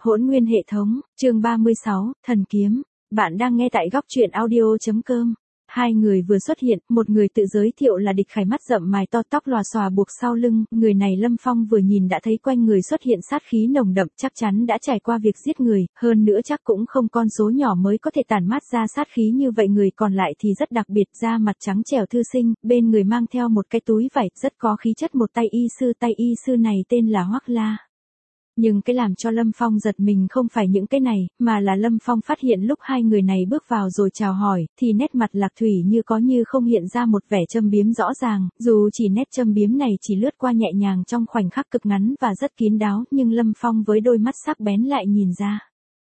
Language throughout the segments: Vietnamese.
Hỗn nguyên hệ thống, chương 36, thần kiếm. Bạn đang nghe tại góc truyện audio.com. Hai người vừa xuất hiện, một người tự giới thiệu là Địch Khải, mắt rậm mày to, tóc lòa xòa buộc sau lưng. Người này Lâm Phong vừa nhìn đã thấy quanh người xuất hiện sát khí nồng đậm, chắc chắn đã trải qua việc giết người, hơn nữa chắc cũng không con số nhỏ mới có thể tản mát ra sát khí như vậy. Người còn lại thì rất đặc biệt, da mặt trắng trẻo thư sinh, bên người mang theo một cái túi vải, rất có khí chất một tay y sư này tên là Hoắc La. Nhưng cái làm cho Lâm Phong giật mình không phải những cái này, mà là Lâm Phong phát hiện lúc hai người này bước vào rồi chào hỏi, thì nét mặt Lạc Thủy như có như không hiện ra một vẻ châm biếm rõ ràng, dù chỉ nét châm biếm này chỉ lướt qua nhẹ nhàng trong khoảnh khắc cực ngắn và rất kín đáo, nhưng Lâm Phong với đôi mắt sắc bén lại nhìn ra.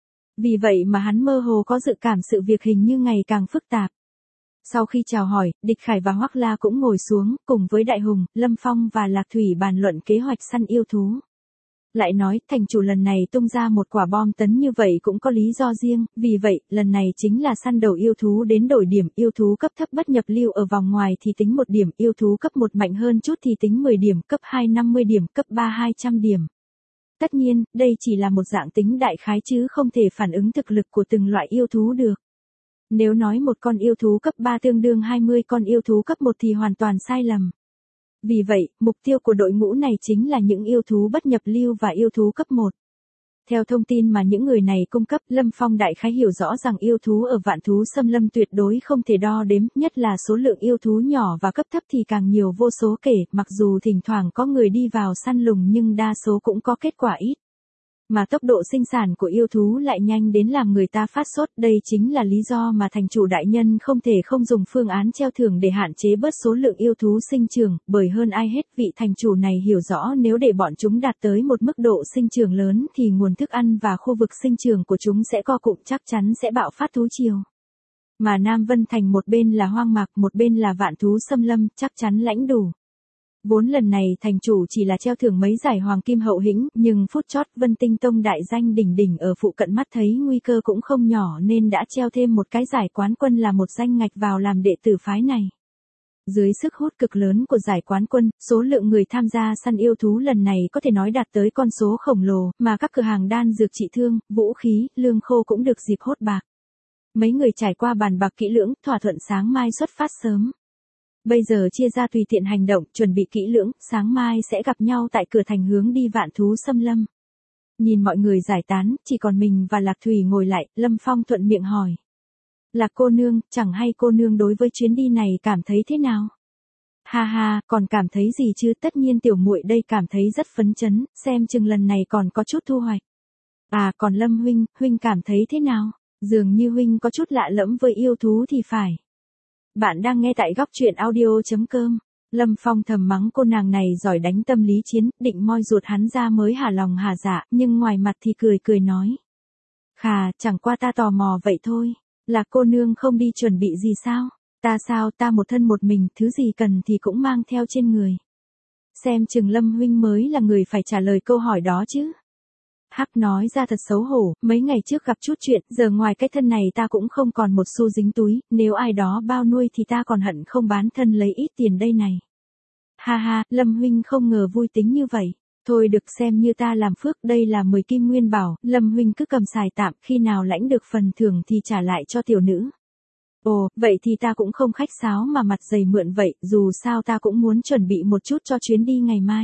Vì vậy mà hắn mơ hồ có dự cảm sự việc hình như ngày càng phức tạp. Sau khi chào hỏi, Địch Khải và Hoắc La cũng ngồi xuống, cùng với Đại Hùng, Lâm Phong và Lạc Thủy bàn luận kế hoạch săn yêu thú. Lại nói, thành chủ lần này tung ra một quả bom tấn như vậy cũng có lý do riêng, vì vậy, lần này chính là săn đầu yêu thú đến đổi điểm, yêu thú cấp thấp bất nhập lưu ở vòng ngoài thì tính 1 điểm, yêu thú cấp 1 mạnh hơn chút thì tính 10 điểm, cấp 2 50 điểm, cấp 3 200 điểm. Tất nhiên, đây chỉ là một dạng tính đại khái chứ không thể phản ứng thực lực của từng loại yêu thú được. Nếu nói một con yêu thú cấp 3 tương đương 20 con yêu thú cấp 1 thì hoàn toàn sai lầm. Vì vậy, mục tiêu của đội ngũ này chính là những yêu thú bất nhập lưu và yêu thú cấp 1. Theo thông tin mà những người này cung cấp, Lâm Phong đại khái hiểu rõ rằng yêu thú ở Vạn Thú Xâm Lâm tuyệt đối không thể đo đếm, nhất là số lượng yêu thú nhỏ và cấp thấp thì càng nhiều vô số kể, mặc dù thỉnh thoảng có người đi vào săn lùng nhưng đa số cũng có kết quả ít. Mà tốc độ sinh sản của yêu thú lại nhanh đến làm người ta phát sốt, đây chính là lý do mà thành chủ đại nhân không thể không dùng phương án treo thưởng để hạn chế bớt số lượng yêu thú sinh trưởng, bởi hơn ai hết vị thành chủ này hiểu rõ nếu để bọn chúng đạt tới một mức độ sinh trưởng lớn thì nguồn thức ăn và khu vực sinh trưởng của chúng sẽ co cụm, chắc chắn sẽ bạo phát thú triều. Mà Nam Vân Thành một bên là hoang mạc, một bên là Vạn Thú Xâm Lâm, chắc chắn lãnh đủ. Vốn lần này thành chủ chỉ là treo thưởng mấy giải hoàng kim hậu hĩnh, nhưng phút chót Vân Tinh Tông đại danh đỉnh đỉnh ở phụ cận mắt thấy nguy cơ cũng không nhỏ nên đã treo thêm một cái giải quán quân là một danh ngạch vào làm đệ tử phái này. Dưới sức hút cực lớn của giải quán quân, số lượng người tham gia săn yêu thú lần này có thể nói đạt tới con số khổng lồ, mà các cửa hàng đan dược trị thương, vũ khí, lương khô cũng được dịp hốt bạc. Mấy người trải qua bàn bạc kỹ lưỡng, thỏa thuận sáng mai xuất phát sớm. Bây giờ chia ra tùy tiện hành động, chuẩn bị kỹ lưỡng, sáng mai sẽ gặp nhau tại cửa thành hướng đi Vạn Thú Xâm Lâm. Nhìn mọi người giải tán, chỉ còn mình và Lạc Thủy ngồi lại, Lâm Phong thuận miệng hỏi. Lạc cô nương, chẳng hay cô nương đối với chuyến đi này cảm thấy thế nào? Ha ha, còn cảm thấy gì chứ, tất nhiên tiểu muội đây cảm thấy rất phấn chấn, xem chừng lần này còn có chút thu hoạch. À, còn Lâm huynh cảm thấy thế nào? Dường như huynh có chút lạ lẫm với yêu thú thì phải. Bạn đang nghe tại góc truyện audio.com. Lâm Phong thầm mắng cô nàng này giỏi đánh tâm lý chiến, định moi ruột hắn ra mới hả lòng hả dạ, nhưng ngoài mặt thì cười nói. Khà, chẳng qua ta tò mò vậy thôi, là cô nương không đi chuẩn bị gì sao? Ta một thân một mình, thứ gì cần thì cũng mang theo trên người. Xem chừng Lâm huynh mới là người phải trả lời câu hỏi đó chứ. Hắc nói ra thật xấu hổ, mấy ngày trước gặp chút chuyện, giờ ngoài cái thân này ta cũng không còn một xu dính túi, nếu ai đó bao nuôi thì ta còn hận không bán thân lấy ít tiền đây này. Ha ha, Lâm huynh không ngờ vui tính như vậy. Thôi được, xem như ta làm phước, đây là 10 kim nguyên bảo, Lâm huynh cứ cầm xài tạm, khi nào lãnh được phần thưởng thì trả lại cho tiểu nữ. Ồ, vậy thì ta cũng không khách sáo mà mặt dày mượn vậy, dù sao ta cũng muốn chuẩn bị một chút cho chuyến đi ngày mai.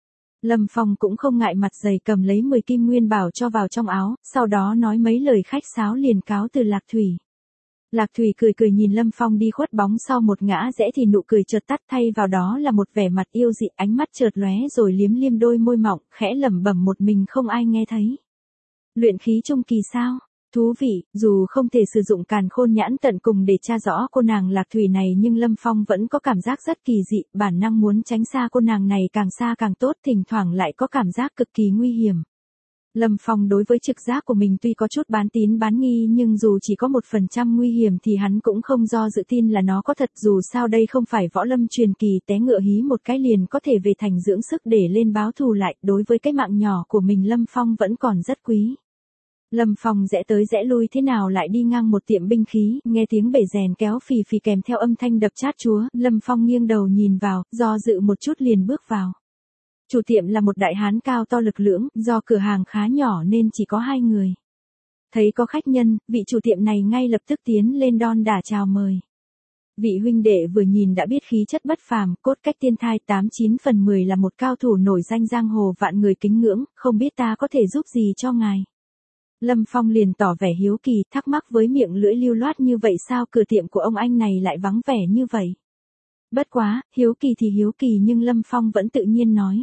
Lâm Phong cũng không ngại mặt dày cầm lấy 10 kim nguyên bảo cho vào trong áo, sau đó nói mấy lời khách sáo liền cáo từ Lạc Thủy. Lạc Thủy cười nhìn Lâm Phong đi khuất bóng sau một ngã rẽ thì nụ cười chợt tắt, thay vào đó là một vẻ mặt yêu dị, ánh mắt chợt lóe rồi liếm đôi môi mọng, khẽ lẩm bẩm một mình không ai nghe thấy. Luyện khí trung kỳ sao? Thú vị, dù không thể sử dụng càn khôn nhãn tận cùng để tra rõ cô nàng Lạc Thủy này nhưng Lâm Phong vẫn có cảm giác rất kỳ dị, bản năng muốn tránh xa cô nàng này càng xa càng tốt, thỉnh thoảng lại có cảm giác cực kỳ nguy hiểm. Lâm Phong đối với trực giác của mình tuy có chút bán tín bán nghi nhưng dù chỉ có 1% nguy hiểm thì hắn cũng không do dự tin là nó có thật, dù sao đây không phải võ lâm truyền kỳ té ngựa hí một cái liền có thể về thành dưỡng sức để lên báo thù lại, đối với cái mạng nhỏ của mình Lâm Phong vẫn còn rất quý. Lâm Phong rẽ tới rẽ lui thế nào lại đi ngang một tiệm binh khí, nghe tiếng bể rèn kéo phì phì kèm theo âm thanh đập chát chúa, Lâm Phong nghiêng đầu nhìn vào, do dự một chút liền bước vào. Chủ tiệm là một đại hán cao to lực lưỡng, do cửa hàng khá nhỏ nên chỉ có 2 người. Thấy có khách nhân, vị chủ tiệm này ngay lập tức tiến lên đon đả chào mời. Vị huynh đệ vừa nhìn đã biết khí chất bất phàm, cốt cách tiên thai 89 phần 10 là một cao thủ nổi danh giang hồ vạn người kính ngưỡng, không biết ta có thể giúp gì cho ngài. Lâm Phong liền tỏ vẻ hiếu kỳ, thắc mắc với miệng lưỡi lưu loát như vậy sao cửa tiệm của ông anh này lại vắng vẻ như vậy. Bất quá, hiếu kỳ thì hiếu kỳ nhưng Lâm Phong vẫn tự nhiên nói.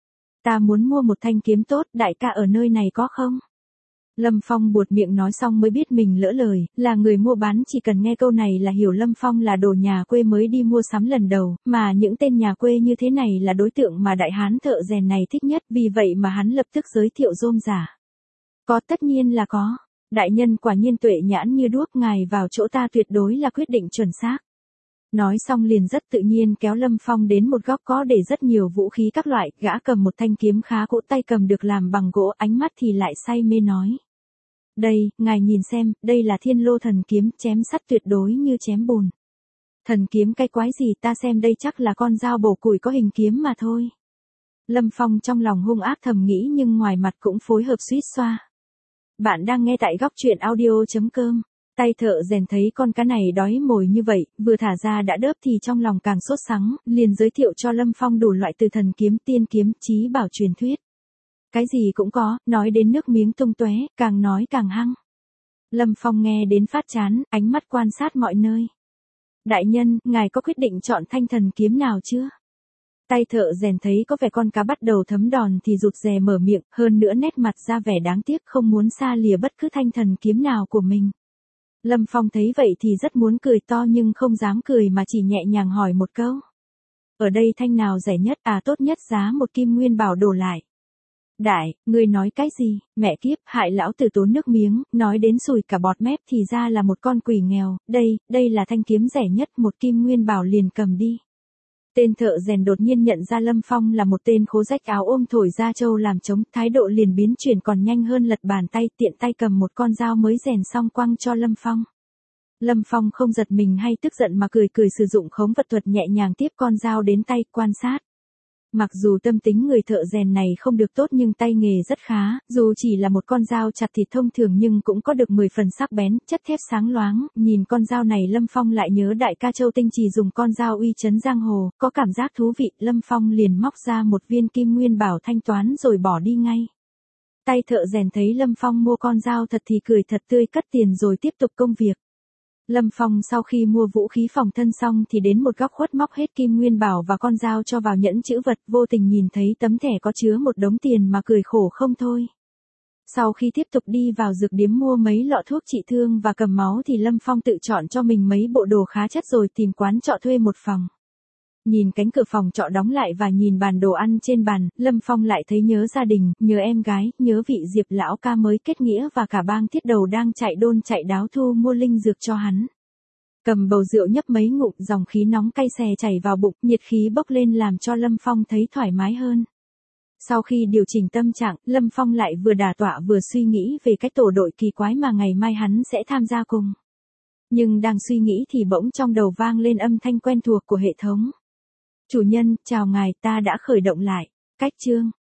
Ta muốn mua một thanh kiếm tốt, đại ca ở nơi này có không? Lâm Phong buột miệng nói xong mới biết mình lỡ lời, là người mua bán chỉ cần nghe câu này là hiểu Lâm Phong là đồ nhà quê mới đi mua sắm lần đầu, mà những tên nhà quê như thế này là đối tượng mà đại hán thợ rèn này thích nhất, vì vậy mà hắn lập tức giới thiệu rôm giả. Có, tất nhiên là có. Đại nhân quả nhiên tuệ nhãn như đuốc, ngài vào chỗ ta tuyệt đối là quyết định chuẩn xác. Nói xong liền rất tự nhiên kéo Lâm Phong đến một góc có để rất nhiều vũ khí các loại, gã cầm một thanh kiếm khá cũ, tay cầm được làm bằng gỗ, ánh mắt thì lại say mê nói. Đây, ngài nhìn xem, đây là Thiên Lô thần kiếm, chém sắt tuyệt đối như chém bùn. Thần kiếm cái quái gì, ta xem đây chắc là con dao bổ củi có hình kiếm mà thôi. Lâm Phong trong lòng hung ác thầm nghĩ nhưng ngoài mặt cũng phối hợp suýt xoa. Bạn đang nghe tại góc truyện audio.com. Tay thợ rèn thấy con cá này đói mồi như vậy, vừa thả ra đã đớp thì trong lòng càng sốt sắng, liền giới thiệu cho Lâm Phong đủ loại từ thần kiếm, tiên kiếm, chí bảo truyền thuyết. Cái gì cũng có, nói đến nước miếng tung tóe, càng nói càng hăng. Lâm Phong nghe đến phát chán, ánh mắt quan sát mọi nơi. Đại nhân, ngài có quyết định chọn thanh thần kiếm nào chưa? Tay thợ rèn thấy có vẻ con cá bắt đầu thấm đòn thì rụt rè mở miệng, hơn nữa nét mặt ra vẻ đáng tiếc không muốn xa lìa bất cứ thanh thần kiếm nào của mình. Lâm Phong thấy vậy thì rất muốn cười to nhưng không dám cười mà chỉ nhẹ nhàng hỏi một câu. Ở đây thanh nào rẻ nhất, tốt nhất giá 1 kim nguyên bảo đổ lại. Đại, ngươi nói cái gì, mẹ kiếp, hại lão tử tốn nước miếng, nói đến sùi cả bọt mép thì ra là một con quỷ nghèo, đây là thanh kiếm rẻ nhất, 1 kim nguyên bảo liền cầm đi. Tên thợ rèn đột nhiên nhận ra Lâm Phong là một tên khố rách áo ôm thổi da trâu làm trống, thái độ liền biến chuyển còn nhanh hơn lật bàn tay, tiện tay cầm một con dao mới rèn xong quăng cho Lâm Phong. Lâm Phong không giật mình hay tức giận mà cười cười sử dụng khống vật thuật nhẹ nhàng tiếp con dao đến tay, quan sát. Mặc dù tâm tính người thợ rèn này không được tốt nhưng tay nghề rất khá, dù chỉ là một con dao chặt thịt thông thường nhưng cũng có được 10 phần sắc bén, chất thép sáng loáng, nhìn con dao này Lâm Phong lại nhớ đại ca Châu Tinh Trì dùng con dao uy chấn giang hồ, có cảm giác thú vị, Lâm Phong liền móc ra một viên kim nguyên bảo thanh toán rồi bỏ đi ngay. Tay thợ rèn thấy Lâm Phong mua con dao thật thì cười thật tươi, cất tiền rồi tiếp tục công việc. Lâm Phong sau khi mua vũ khí phòng thân xong thì đến một góc khuất móc hết kim nguyên bảo và con dao cho vào nhẫn chữ vật, vô tình nhìn thấy tấm thẻ có chứa một đống tiền mà cười khổ không thôi. Sau khi tiếp tục đi vào dược điếm mua mấy lọ thuốc trị thương và cầm máu thì Lâm Phong tự chọn cho mình mấy bộ đồ khá chất rồi tìm quán trọ thuê một phòng. Nhìn cánh cửa phòng trọ đóng lại và nhìn bàn đồ ăn trên bàn, Lâm Phong lại thấy nhớ gia đình, nhớ em gái, nhớ vị Diệp lão ca mới kết nghĩa và cả bang thiết đầu đang chạy đôn chạy đáo thu mua linh dược cho hắn. Cầm bầu rượu nhấp mấy ngụm, dòng khí nóng cay xè chảy vào bụng, nhiệt khí bốc lên làm cho Lâm Phong thấy thoải mái hơn. Sau khi điều chỉnh tâm trạng, Lâm Phong lại vừa đả tọa vừa suy nghĩ về cái tổ đội kỳ quái mà ngày mai hắn sẽ tham gia cùng. Nhưng đang suy nghĩ thì bỗng trong đầu vang lên âm thanh quen thuộc của hệ thống. Chủ nhân, chào ngài, ta đã khởi động lại. Cách chương.